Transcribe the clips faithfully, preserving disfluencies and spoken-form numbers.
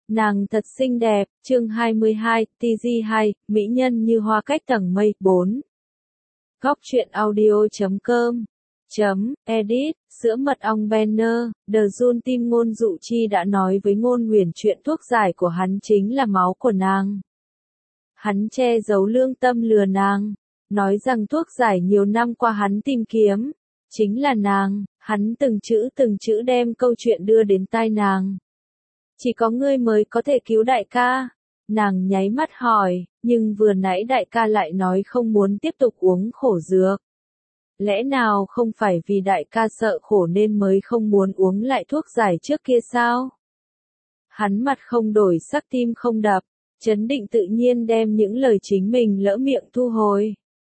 Nàng thật xinh đẹp, chương hai mươi hai, tê giê hai, mỹ nhân như hoa cách tầng mây, bốn. Góc truyện audio chấm com chấm edit, sữa mật ong banner, The Jun Tim Ngôn Dụ Chi đã nói với Ngôn Huyền chuyện thuốc giải của hắn chính là máu của nàng. Hắn che giấu lương tâm lừa nàng, nói rằng thuốc giải nhiều năm qua hắn tìm kiếm, chính là nàng, hắn từng chữ từng chữ đem câu chuyện đưa đến tai nàng. Chỉ có ngươi mới có thể cứu đại ca. Nàng nháy mắt hỏi, nhưng vừa nãy đại ca lại nói không muốn tiếp tục uống khổ dược. Lẽ nào không phải vì đại ca sợ khổ nên mới không muốn uống lại thuốc giải trước kia sao? Hắn mặt không đổi sắc tim không đập, trấn định tự nhiên đem những lời chính mình lỡ miệng thu hồi.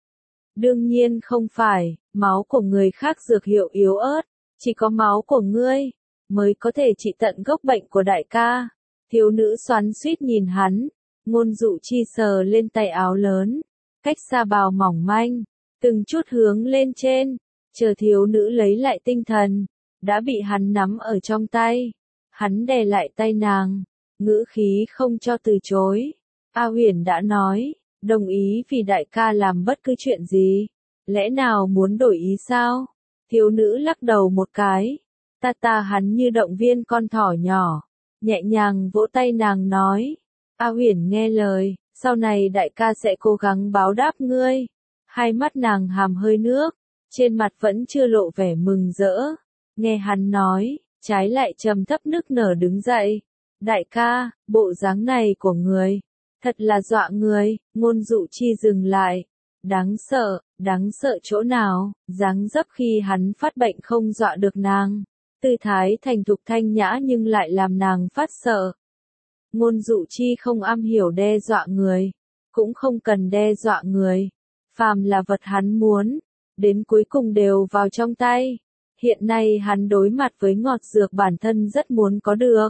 Đương nhiên không phải, máu của người khác dược hiệu yếu ớt, chỉ có máu của ngươi mới có thể trị tận gốc bệnh của đại ca. Thiếu nữ xoắn xuýt nhìn hắn, Ngôn Dụ Chi sờ lên tay áo lớn, cách xa bào mỏng manh, từng chút hướng lên trên, chờ thiếu nữ lấy lại tinh thần, đã bị hắn nắm ở trong tay. Hắn đè lại tay nàng, ngữ khí không cho từ chối. A Huyền đã nói, đồng ý vì đại ca làm bất cứ chuyện gì, lẽ nào muốn đổi ý sao? Thiếu nữ lắc đầu một cái. Ta ta hắn như động viên con thỏ nhỏ, nhẹ nhàng vỗ tay nàng nói, A Huyền nghe lời, sau này đại ca sẽ cố gắng báo đáp ngươi. Hai mắt nàng hàm hơi nước, trên mặt vẫn chưa lộ vẻ mừng rỡ. Nghe hắn nói, trái lại trầm thấp nức nở đứng dậy. Đại ca, bộ dáng này của người, thật là dọa người. Ngôn Dụ Chi dừng lại. Đáng sợ, đáng sợ chỗ nào? Dáng dấp khi hắn phát bệnh không dọa được nàng. Tư thái thành thục thanh nhã nhưng lại làm nàng phát sợ. Ngôn Dụ Chi không am hiểu đe dọa người, cũng không cần đe dọa người. Phàm là vật hắn muốn, đến cuối cùng đều vào trong tay. Hiện nay hắn đối mặt với ngọt dược bản thân rất muốn có được,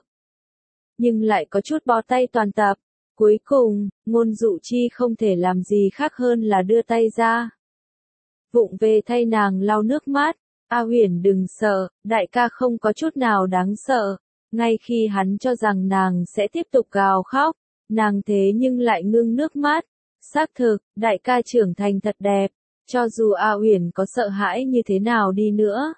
nhưng lại có chút bó tay toàn tập. Cuối cùng, Ngôn Dụ Chi không thể làm gì khác hơn là đưa tay ra, vụng về thay nàng lau nước mắt. A Huyền đừng sợ, đại ca không có chút nào đáng sợ. Ngay khi hắn cho rằng nàng sẽ tiếp tục gào khóc, nàng thế nhưng lại ngưng nước mắt. Xác thực, đại ca trưởng thành thật đẹp, cho dù A Huyền có sợ hãi như thế nào đi nữa.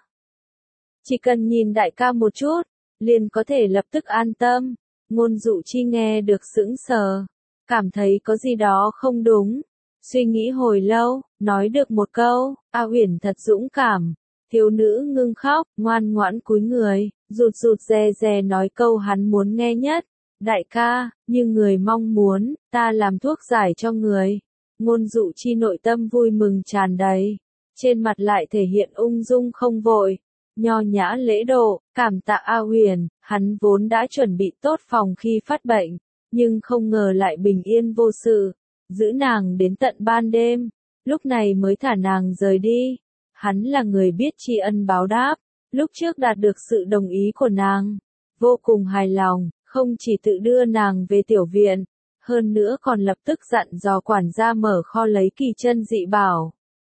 Chỉ cần nhìn đại ca một chút, liền có thể lập tức an tâm. Ngôn Dụ Chi nghe được sững sờ, cảm thấy có gì đó không đúng. Suy nghĩ hồi lâu, nói được một câu, A Huyền thật dũng cảm. Thiếu nữ ngưng khóc, ngoan ngoãn cúi người, rụt rụt rè rè nói câu hắn muốn nghe nhất. Đại ca, như người mong muốn, ta làm thuốc giải cho người. Ngôn Dụ Chi nội tâm vui mừng tràn đầy, trên mặt lại thể hiện ung dung không vội, nho nhã lễ độ, cảm tạ A Huyền. Hắn vốn đã chuẩn bị tốt phòng khi phát bệnh, nhưng không ngờ lại bình yên vô sự, giữ nàng đến tận ban đêm, lúc này mới thả nàng rời đi. Hắn là người biết tri ân báo đáp, lúc trước đạt được sự đồng ý của nàng, vô cùng hài lòng, không chỉ tự đưa nàng về tiểu viện, hơn nữa còn lập tức dặn dò quản gia mở kho lấy kỳ chân dị bảo.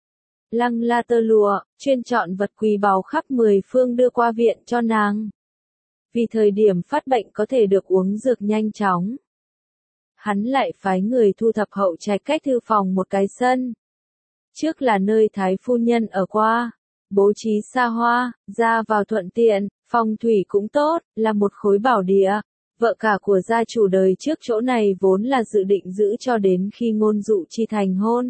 Lăng la tơ lụa, chuyên chọn vật quý báu khắp mười phương đưa qua viện cho nàng. Vì thời điểm phát bệnh có thể được uống dược nhanh chóng, hắn lại phái người thu thập hậu trạch cách thư phòng một cái sân. Trước là nơi thái phu nhân ở qua, bố trí xa hoa, ra vào thuận tiện, phong thủy cũng tốt, là một khối bảo địa. Vợ cả của gia chủ đời trước chỗ này vốn là dự định giữ cho đến khi Ngôn Dụ Chi thành hôn,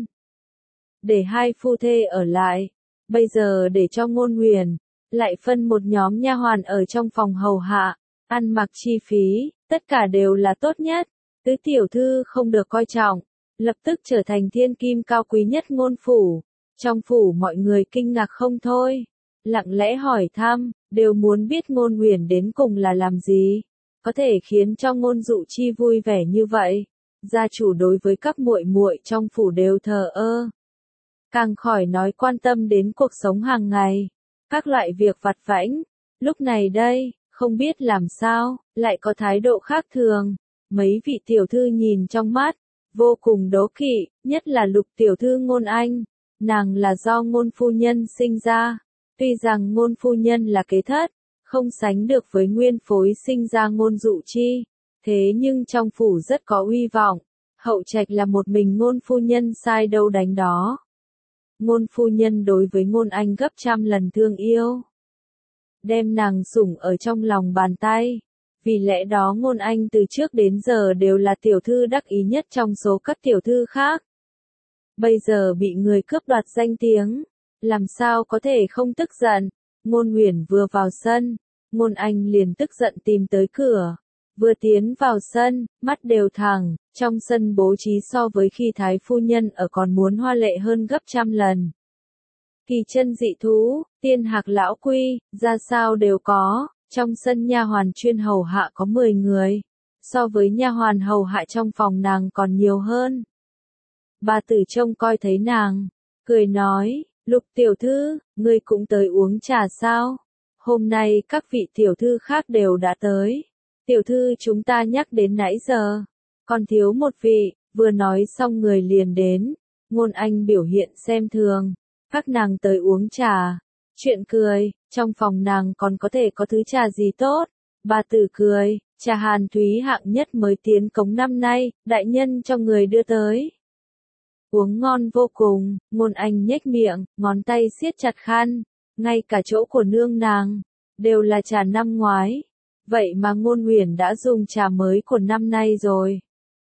để hai phu thê ở lại. Bây giờ để cho Ngôn Huyền lại phân một nhóm nha hoàn ở trong phòng hầu hạ, ăn mặc chi phí, tất cả đều là tốt nhất. Tứ tiểu thư không được coi trọng, lập tức trở thành thiên kim cao quý nhất ngôn phủ. Trong phủ mọi người kinh ngạc không thôi, lặng lẽ hỏi thăm, đều muốn biết Ngôn Huyền đến cùng là làm gì, có thể khiến cho Ngôn Dụ Chi vui vẻ như vậy. Gia chủ đối với các muội muội trong phủ đều thờ ơ, càng khỏi nói quan tâm đến cuộc sống hàng ngày, các loại việc vặt vãnh. Lúc này đây, không biết làm sao, lại có thái độ khác thường. Mấy vị tiểu thư nhìn trong mắt, vô cùng đố kỵ, nhất là Lục tiểu thư Ngôn Anh. Nàng là do Ngôn phu nhân sinh ra, tuy rằng Ngôn phu nhân là kế thất, không sánh được với nguyên phối sinh ra Ngôn Dụ Chi, Thế nhưng trong phủ rất có uy vọng, hậu trạch là một mình ngôn phu nhân sai đâu đánh đó. Ngôn phu nhân đối với ngôn anh gấp trăm lần thương yêu, đem nàng sủng ở trong lòng bàn tay. Vì lẽ đó ngôn anh từ trước đến giờ đều là tiểu thư đắc ý nhất trong số các tiểu thư khác. Bây giờ bị người cướp đoạt danh tiếng, làm sao có thể không tức giận. Ngôn Uyển vừa vào sân, ngôn anh liền tức giận tìm tới cửa. Vừa tiến vào sân, mắt đều thẳng, trong sân bố trí so với khi thái phu nhân ở còn muốn hoa lệ hơn gấp trăm lần. Kỳ chân dị thú, tiên hạc lão quy, ra sao đều có, trong sân nha hoàn chuyên hầu hạ có mười người, so với nha hoàn hầu hạ trong phòng nàng còn nhiều hơn. Bà tử trông coi thấy nàng, cười nói, Lục tiểu thư, ngươi cũng tới uống trà sao? Hôm nay các vị tiểu thư khác đều đã tới. Tiểu thư chúng ta nhắc đến nãy giờ, còn thiếu một vị, vừa nói xong người liền đến. Ngôn anh biểu hiện xem thường, các nàng tới uống trà. Chuyện cười, trong phòng nàng còn có thể có thứ trà gì tốt. Bà tử cười, trà hàn thúy hạng nhất mới tiến cống năm nay, đại nhân cho người đưa tới. Uống ngon vô cùng, ngôn anh nhếch miệng, ngón tay siết chặt khăn, ngay cả chỗ của nương nàng, đều là trà năm ngoái. Vậy mà ngôn Uyển đã dùng trà mới của năm nay rồi.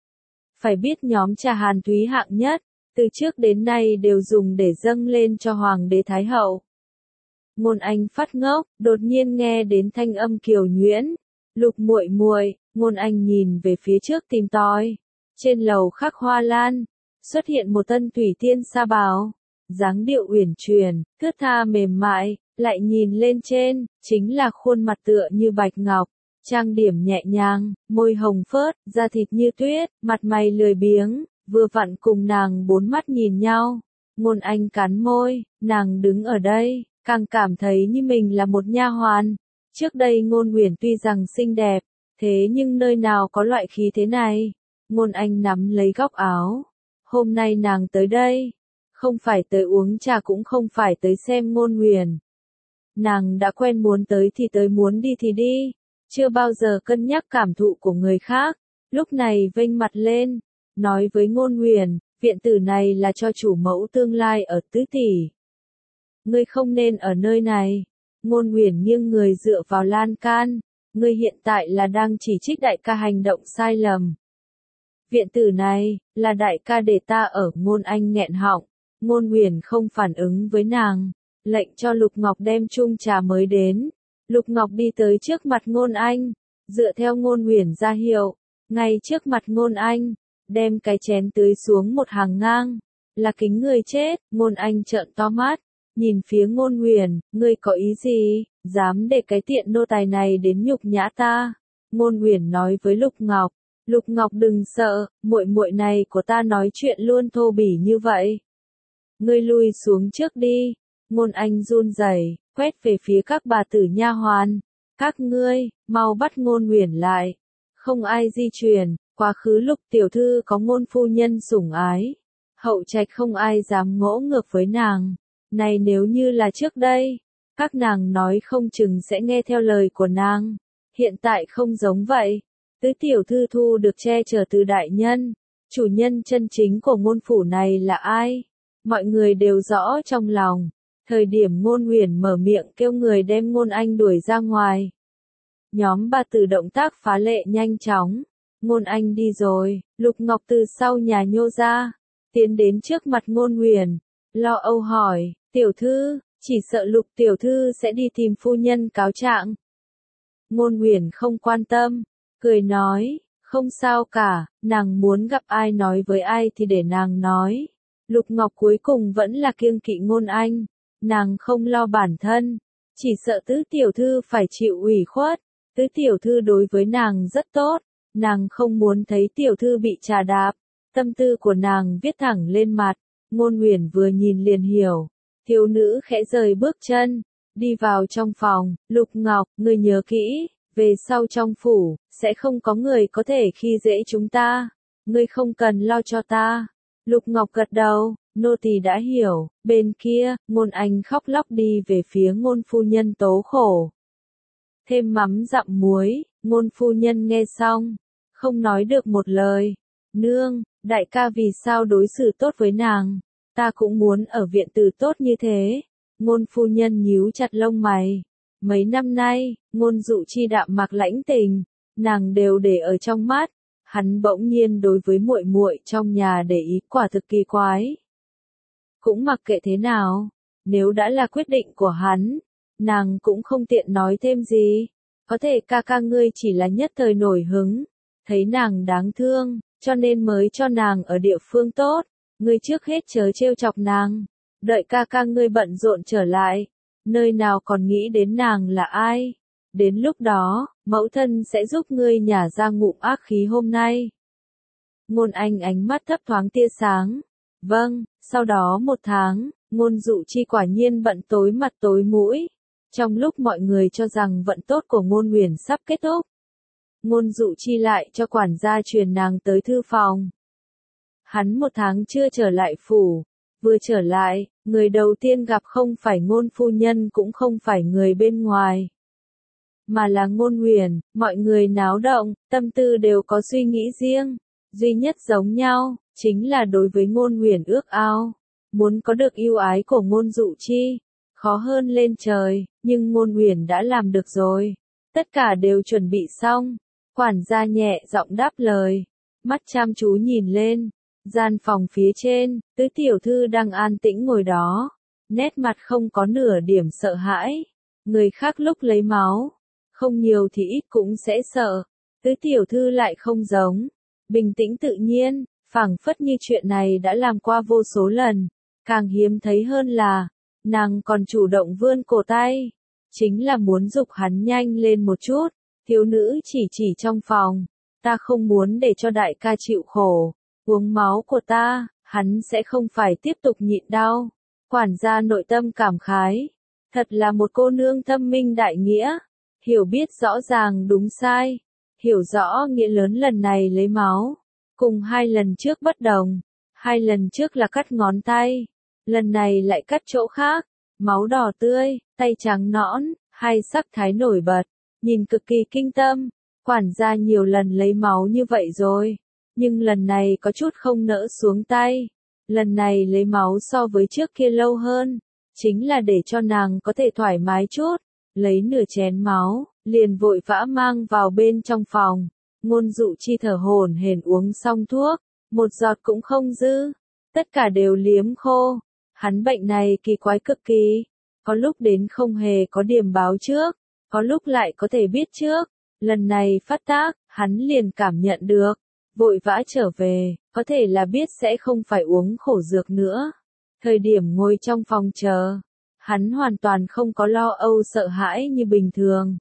Phải biết nhóm trà hàn thúy hạng nhất, từ trước đến nay đều dùng để dâng lên cho Hoàng đế Thái Hậu. Ngôn anh phát ngốc, đột nhiên nghe đến thanh âm kiều nhuyễn. Lục muội muội, ngôn anh nhìn về phía trước tìm tòi. Trên lầu khắc hoa lan, xuất hiện một tân thủy tiên sa bào. Dáng điệu uyển chuyển, thướt tha mềm mại, lại nhìn lên trên, chính là khuôn mặt tựa như bạch ngọc. Trang điểm nhẹ nhàng, môi hồng phớt, da thịt như tuyết, mặt mày lười biếng, vừa vặn cùng nàng bốn mắt nhìn nhau. Ngôn anh cắn môi, nàng đứng ở đây, càng cảm thấy như mình là một nha hoàn. Trước đây Ngôn Uyển tuy rằng xinh đẹp, thế nhưng nơi nào có loại khí thế này. Ngôn anh nắm lấy góc áo. Hôm nay nàng tới đây, không phải tới uống trà cũng không phải tới xem Ngôn Uyển. Nàng đã quen muốn tới thì tới, muốn đi thì đi, chưa bao giờ cân nhắc cảm thụ của người khác. Lúc này vênh mặt lên, nói với Ngôn Uyển, viện tử này là cho chủ mẫu tương lai ở tứ tỷ. Ngươi không nên ở nơi này. Ngôn Uyển nghiêng người dựa vào lan can, ngươi hiện tại là đang chỉ trích đại ca hành động sai lầm. Viện tử này, là đại ca để ta ở. Ngôn anh nghẹn họng, Ngôn Uyển không phản ứng với nàng, lệnh cho Lục Ngọc đem chung trà mới đến. Lục Ngọc đi tới trước mặt Ngôn anh, dựa theo Ngôn Uyển ra hiệu, ngay trước mặt Ngôn anh, đem cái chén tưới xuống một hàng ngang, là kính người chết. Ngôn anh trợn to mắt, nhìn phía Ngôn Uyển, ngươi có ý gì, dám để cái tiện nô tài này đến nhục nhã ta? Ngôn Uyển nói với Lục Ngọc, Lục Ngọc đừng sợ, muội muội này của ta nói chuyện luôn thô bỉ như vậy. Ngươi lui xuống trước đi. Ngôn anh run rẩy, quét về phía các bà tử nha hoàn. Các ngươi, mau bắt Ngôn Uyển lại. Không ai di chuyển, quá khứ Lục tiểu thư có ngôn phu nhân sủng ái. Hậu trạch không ai dám ngỗ ngược với nàng. Này nếu như là trước đây, các nàng nói không chừng sẽ nghe theo lời của nàng. Hiện tại không giống vậy. Tứ tiểu thư thu được che chở từ đại nhân. Chủ nhân chân chính của ngôn phủ này là ai? Mọi người đều rõ trong lòng. Thời điểm Ngôn Uyển mở miệng kêu người đem Ngôn anh đuổi ra ngoài. Nhóm bà tử động tác phá lệ nhanh chóng. Ngôn anh đi rồi, Lục Ngọc từ sau nhà nhô ra, tiến đến trước mặt Ngôn Uyển, lo âu hỏi, tiểu thư, chỉ sợ Lục tiểu thư sẽ đi tìm phu nhân cáo trạng. Ngôn Uyển không quan tâm, cười nói, không sao cả, nàng muốn gặp ai nói với ai thì để nàng nói. Lục Ngọc cuối cùng vẫn là kiêng kỵ Ngôn anh, nàng không lo bản thân, chỉ sợ tứ tiểu thư phải chịu ủy khuất. Tứ tiểu thư đối với nàng rất tốt, nàng không muốn thấy tiểu thư bị trà đạp. Tâm tư của nàng viết thẳng lên mặt. Ngôn Uyển vừa nhìn liền hiểu. Thiếu nữ khẽ rời bước chân, đi vào trong phòng. Lục Ngọc, ngươi nhớ kỹ, về sau trong phủ, sẽ không có người có thể khi dễ chúng ta. Ngươi không cần lo cho ta. Lục Ngọc gật đầu, nô tỳ đã hiểu. Bên kia, Ngôn anh khóc lóc đi về phía Ngôn phu nhân tố khổ. Thêm mắm dặm muối. Ngôn phu nhân nghe xong, không nói được một lời. Nương, đại ca vì sao đối xử tốt với nàng? Ta cũng muốn ở viện tử tốt như thế. Ngôn phu nhân nhíu chặt lông mày. Mấy năm nay, Ngôn Dụ Chi đạm mạc lãnh tình, nàng đều để ở trong mắt. Hắn bỗng nhiên đối với muội muội trong nhà để ý quả thực kỳ quái. Cũng mặc kệ thế nào, nếu đã là quyết định của hắn, nàng cũng không tiện nói thêm gì. Có thể ca ca ngươi chỉ là nhất thời nổi hứng, thấy nàng đáng thương, cho nên mới cho nàng ở địa phương tốt. Ngươi trước hết chớ trêu chọc nàng, đợi ca ca ngươi bận rộn trở lại, nơi nào còn nghĩ đến nàng là ai. Đến lúc đó, mẫu thân sẽ giúp ngươi nhả ra ngụm ác khí hôm nay. Ngôn Anh ánh mắt thấp thoáng tia sáng. Vâng, sau đó một tháng, Ngôn Dụ Chi quả nhiên bận tối mặt tối mũi. Trong lúc mọi người cho rằng vận tốt của Ngôn Huyền sắp kết thúc, Ngôn Dụ Chi lại cho quản gia truyền nàng tới thư phòng. Hắn một tháng chưa trở lại phủ, vừa trở lại, người đầu tiên gặp không phải Ngôn phu nhân cũng không phải người bên ngoài, mà là Ngôn Huyền. Mọi người náo động, tâm tư đều có suy nghĩ riêng, duy nhất giống nhau, chính là đối với Ngôn Huyền ước ao, muốn có được yêu ái của Ngôn Dụ Chi, khó hơn lên trời, nhưng Ngôn Huyền đã làm được rồi, tất cả đều chuẩn bị xong. Quản gia nhẹ giọng đáp lời, mắt chăm chú nhìn lên, gian phòng phía trên, tứ tiểu thư đang an tĩnh ngồi đó, nét mặt không có nửa điểm sợ hãi. Người khác lúc lấy máu, không nhiều thì ít cũng sẽ sợ, tứ tiểu thư lại không giống, bình tĩnh tự nhiên, phảng phất như chuyện này đã làm qua vô số lần. Càng hiếm thấy hơn là, nàng còn chủ động vươn cổ tay, chính là muốn giục hắn nhanh lên một chút. Thiếu nữ chỉ chỉ trong phòng, ta không muốn để cho đại ca chịu khổ, uống máu của ta, hắn sẽ không phải tiếp tục nhịn đau. Quản gia nội tâm cảm khái, thật là một cô nương thâm minh đại nghĩa, hiểu biết rõ ràng đúng sai, hiểu rõ nghĩa lớn lần này lấy máu, cùng hai lần trước bất đồng, hai lần trước là cắt ngón tay, lần này lại cắt chỗ khác, máu đỏ tươi, tay trắng nõn, hai sắc thái nổi bật. Nhìn cực kỳ kinh tâm, quản gia nhiều lần lấy máu như vậy rồi, nhưng lần này có chút không nỡ xuống tay. Lần này lấy máu so với trước kia lâu hơn, chính là để cho nàng có thể thoải mái chút, lấy nửa chén máu, liền vội vã mang vào bên trong phòng. Ngôn Dụ Chi thở hổn hển uống xong thuốc, một giọt cũng không dư, tất cả đều liếm khô. Hắn bệnh này kỳ quái cực kỳ, có lúc đến không hề có điểm báo trước, có lúc lại có thể biết trước. Lần này phát tác, hắn liền cảm nhận được, vội vã trở về, có thể là biết sẽ không phải uống khổ dược nữa. Thời điểm ngồi trong phòng chờ, hắn hoàn toàn không có lo âu sợ hãi như bình thường.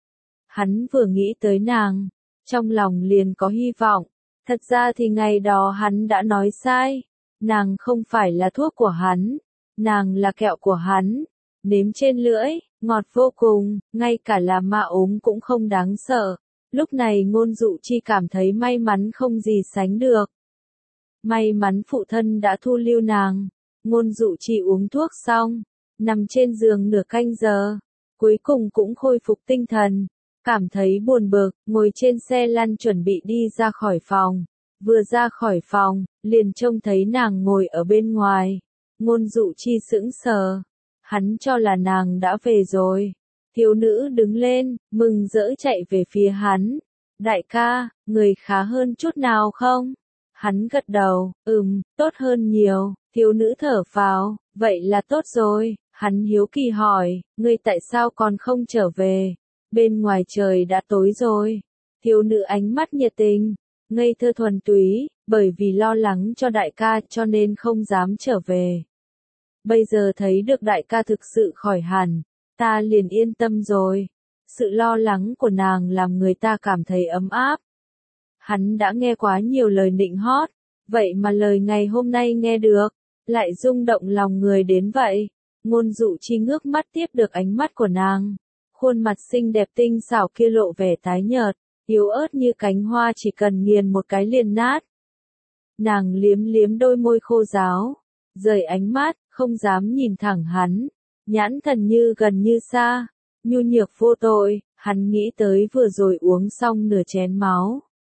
Hắn vừa nghĩ tới nàng, trong lòng liền có hy vọng. Thật ra thì ngày đó hắn đã nói sai, nàng không phải là thuốc của hắn, nàng là kẹo của hắn. Nếm trên lưỡi, ngọt vô cùng, ngay cả là ma ốm cũng không đáng sợ. Lúc này Ngôn Dụ Chi cảm thấy may mắn không gì sánh được. May mắn phụ thân đã thu lưu nàng. Ngôn Dụ Chi uống thuốc xong, nằm trên giường nửa canh giờ, cuối cùng cũng khôi phục tinh thần, cảm thấy buồn bực, ngồi trên xe lăn chuẩn bị đi ra khỏi phòng. Vừa ra khỏi phòng, liền trông thấy nàng ngồi ở bên ngoài. Ngôn Dụ Chi sững sờ. Hắn cho là nàng đã về rồi. Thiếu nữ đứng lên, mừng rỡ chạy về phía hắn. Đại ca, người khá hơn chút nào không? Hắn gật đầu, ừm, tốt hơn nhiều. Thiếu nữ thở phào, vậy là tốt rồi. Hắn hiếu kỳ hỏi, ngươi tại sao còn không trở về? Bên ngoài trời đã tối rồi. Thiếu nữ ánh mắt nhiệt tình, ngây thơ thuần túy, bởi vì lo lắng cho đại ca cho nên không dám trở về. Bây giờ thấy được đại ca thực sự khỏi hẳn, ta liền yên tâm rồi. Sự lo lắng của nàng làm người ta cảm thấy ấm áp. Hắn đã nghe quá nhiều lời nịnh hót, vậy mà lời ngày hôm nay nghe được, lại rung động lòng người đến vậy. Ngôn Dụ Chi ngước mắt tiếp được ánh mắt của nàng. Khuôn mặt xinh đẹp tinh xảo kia lộ vẻ tái nhợt, yếu ớt như cánh hoa chỉ cần nghiền một cái liền nát. Nàng liếm liếm đôi môi khô ráo, rời ánh mắt, không dám nhìn thẳng hắn, nhãn thần như gần như xa, nhu nhược vô tội. Hắn nghĩ tới vừa rồi uống xong nửa chén máu,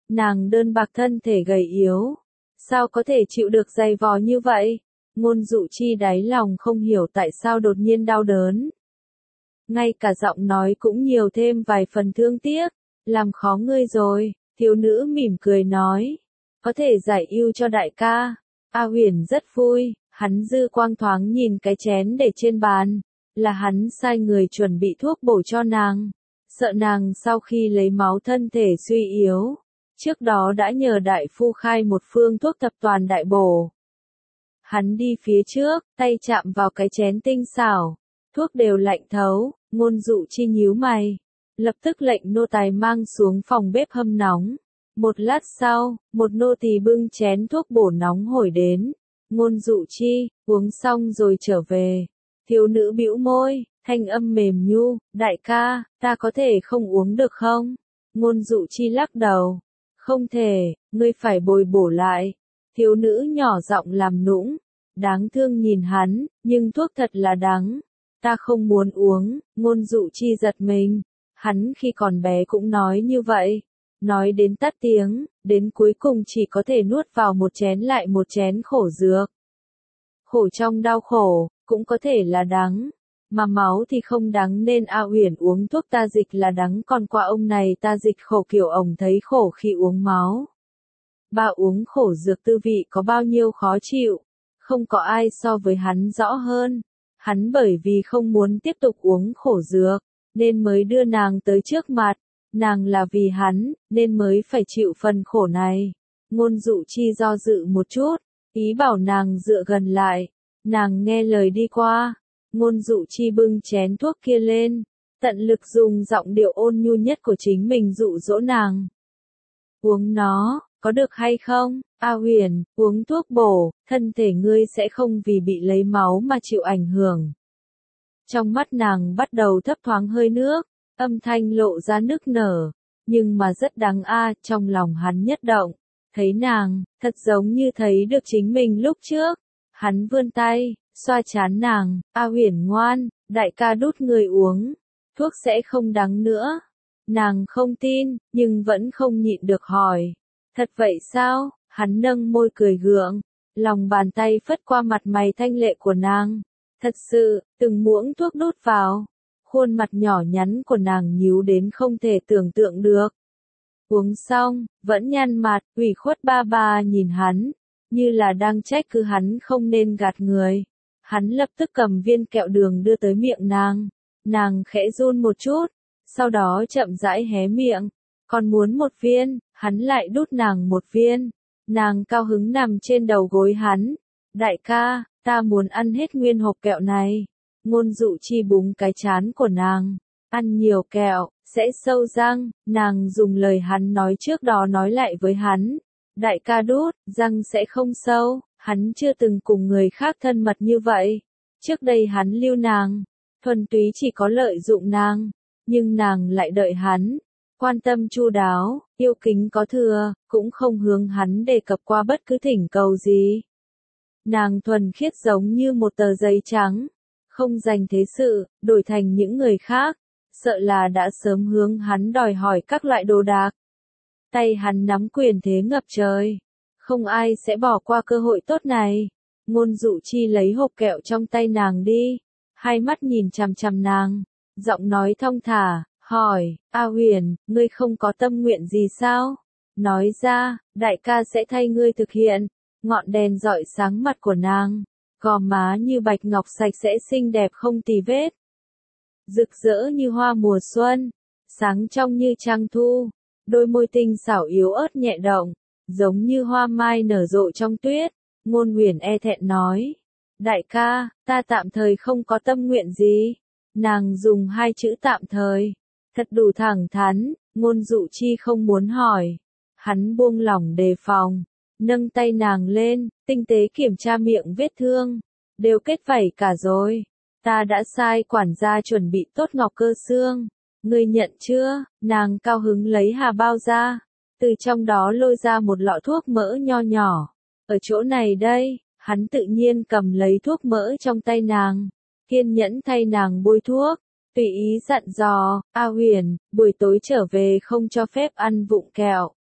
nàng đơn bạc thân thể gầy yếu. Sao có thể chịu được dày vò như vậy? Ngôn Dụ Chi đáy lòng không hiểu tại sao đột nhiên đau đớn. Ngay cả giọng nói cũng nhiều thêm vài phần thương tiếc, làm khó ngươi rồi, thiếu nữ mỉm cười nói. Có thể giải ưu cho đại ca. A Huyền rất vui, hắn dư quang thoáng nhìn cái chén để trên bàn, là hắn sai người chuẩn bị thuốc bổ cho nàng. Sợ nàng sau khi lấy máu thân thể suy yếu, trước đó đã nhờ đại phu khai một phương thuốc thập toàn đại bổ. Hắn đi phía trước, tay chạm vào cái chén tinh xảo, thuốc đều lạnh thấu, Ngôn Dụ Chi nhíu mày, lập tức lệnh nô tài mang xuống phòng bếp hâm nóng. Một lát sau, một nô tỳ bưng chén thuốc bổ nóng hổi đến. Ngôn Dụ Chi, uống xong rồi trở về. Thiếu nữ bĩu môi, thanh âm mềm nhu, đại ca, ta có thể không uống được không? Ngôn Dụ Chi lắc đầu, không thể, ngươi phải bồi bổ lại. Thiếu nữ nhỏ giọng làm nũng, đáng thương nhìn hắn, nhưng thuốc thật là đắng. Ta không muốn uống. Ngôn Dụ Chi giật mình, hắn khi còn bé cũng nói như vậy. Nói đến tắt tiếng, đến cuối cùng chỉ có thể nuốt vào một chén lại một chén khổ dược. Khổ trong đau khổ, cũng có thể là đắng. Mà máu thì không đắng nên A Huyền uống thuốc ta dịch là đắng, còn qua ông này ta dịch khổ kiểu ổng thấy khổ khi uống máu. Bà uống khổ dược tư vị có bao nhiêu khó chịu, không có ai so với hắn rõ hơn. Hắn bởi vì không muốn tiếp tục uống khổ dược, nên mới đưa nàng tới trước mặt. Nàng là vì hắn, nên mới phải chịu phần khổ này. Ngôn Dụ Chi do dự một chút, ý bảo nàng dựa gần lại. Nàng nghe lời đi qua. Ngôn Dụ Chi bưng chén thuốc kia lên, tận lực dùng giọng điệu ôn nhu nhất của chính mình dụ dỗ nàng. Uống nó, có được hay không? A Huyền, uống thuốc bổ, thân thể ngươi sẽ không vì bị lấy máu mà chịu ảnh hưởng. Trong mắt nàng bắt đầu thấp thoáng hơi nước, âm thanh lộ ra nức nở, nhưng mà rất đáng a, trong lòng hắn nhất động, thấy nàng, thật giống như thấy được chính mình lúc trước. Hắn vươn tay, xoa trán nàng, A Huyền ngoan, đại ca đút người uống, thuốc sẽ không đắng nữa. Nàng không tin, nhưng vẫn không nhịn được hỏi, thật vậy sao? Hắn nâng môi cười gượng, lòng bàn tay phất qua mặt mày thanh lệ của nàng. Thật sự, từng muỗng thuốc đút vào, khuôn mặt nhỏ nhắn của nàng nhíu đến không thể tưởng tượng được. Uống xong, vẫn nhăn mặt, ủy khuất ba ba nhìn hắn, như là đang trách cứ hắn không nên gạt người. Hắn lập tức cầm viên kẹo đường đưa tới miệng nàng, nàng khẽ run một chút, sau đó chậm rãi hé miệng, còn muốn một viên, hắn lại đút nàng một viên. Nàng cao hứng nằm trên đầu gối hắn, đại ca, ta muốn ăn hết nguyên hộp kẹo này. Ngôn Dụ Chi búng cái trán của nàng, ăn nhiều kẹo, sẽ sâu răng. Nàng dùng lời hắn nói trước đó nói lại với hắn, đại ca đút, răng sẽ không sâu. Hắn chưa từng cùng người khác thân mật như vậy. Trước đây hắn lưu nàng, thuần túy chỉ có lợi dụng nàng, nhưng nàng lại đợi hắn, quan tâm chu đáo, yêu kính có thừa, cũng không hướng hắn đề cập qua bất cứ thỉnh cầu gì. Nàng thuần khiết giống như một tờ giấy trắng, không dành thế sự, đổi thành những người khác, sợ là đã sớm hướng hắn đòi hỏi các loại đồ đạc. Tay hắn nắm quyền thế ngập trời, không ai sẽ bỏ qua cơ hội tốt này. Ngôn Dụ Chi lấy hộp kẹo trong tay nàng đi, hai mắt nhìn chằm chằm nàng, giọng nói thong thả, hỏi, A Huyền, ngươi không có tâm nguyện gì sao? Nói ra, đại ca sẽ thay ngươi thực hiện. Ngọn đèn rọi sáng mặt của nàng, gò má như bạch ngọc sạch sẽ xinh đẹp không tì vết, rực rỡ như hoa mùa xuân, sáng trong như trăng thu, đôi môi tinh xảo yếu ớt nhẹ động, giống như hoa mai nở rộ trong tuyết. Ngôn Huyền e thẹn nói, đại ca, ta tạm thời không có tâm nguyện gì. Nàng dùng hai chữ tạm thời, thật đủ thẳng thắn. Ngôn Dụ Chi không muốn hỏi, hắn buông lỏng đề phòng, nâng tay nàng lên, tinh tế kiểm tra miệng vết thương, đều kết vảy cả rồi. Ta đã sai quản gia chuẩn bị tốt ngọc cơ xương, ngươi nhận chưa? Nàng cao hứng lấy hà bao ra, từ trong đó lôi ra một lọ thuốc mỡ nho nhỏ. Ở chỗ này đây, hắn tự nhiên cầm lấy thuốc mỡ trong tay nàng, kiên nhẫn thay nàng bôi thuốc, tùy ý dặn dò, A Huyền, buổi tối trở về không cho phép ăn vụng kẹo,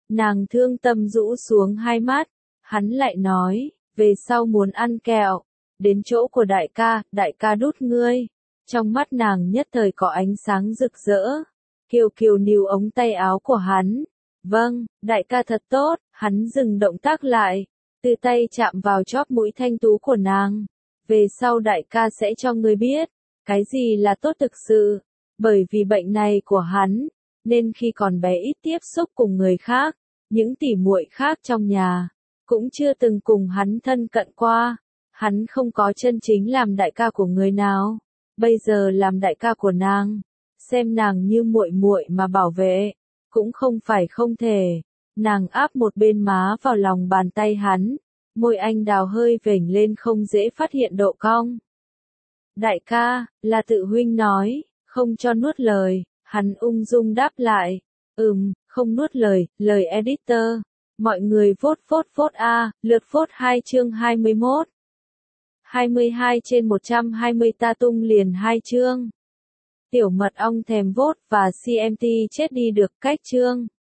Nàng thương tâm rũ xuống hai mắt, hắn lại nói, về sau muốn ăn kẹo, đến chỗ của đại ca, đại ca đút ngươi. Trong mắt nàng nhất thời có ánh sáng rực rỡ. Kiều Kiều níu ống tay áo của hắn. Vâng, đại ca thật tốt, hắn dừng động tác lại, từ tay chạm vào chóp mũi thanh tú của nàng. Về sau đại ca sẽ cho ngươi biết, cái gì là tốt thực sự, bởi vì bệnh này của hắn, nên khi còn bé ít tiếp xúc cùng người khác, những tỉ muội khác trong nhà, cũng chưa từng cùng hắn thân cận qua. Hắn không có chân chính làm đại ca của người nào, bây giờ làm đại ca của nàng, xem nàng như muội muội mà bảo vệ, cũng không phải không thể. Nàng áp một bên má vào lòng bàn tay hắn, môi anh đào hơi vểnh lên không dễ phát hiện độ cong. Đại ca, là tự huynh nói, không cho nuốt lời, hắn ung dung đáp lại, ừm, không nuốt lời, lời editor. Mọi người vote vote vote a, lượt vote hai chương hai mươi mốt. hai mươi hai trên một trăm hai mươi ta tung liền hai chương. Tiểu mật ong thèm vote và xê em tê chết đi được cách chương.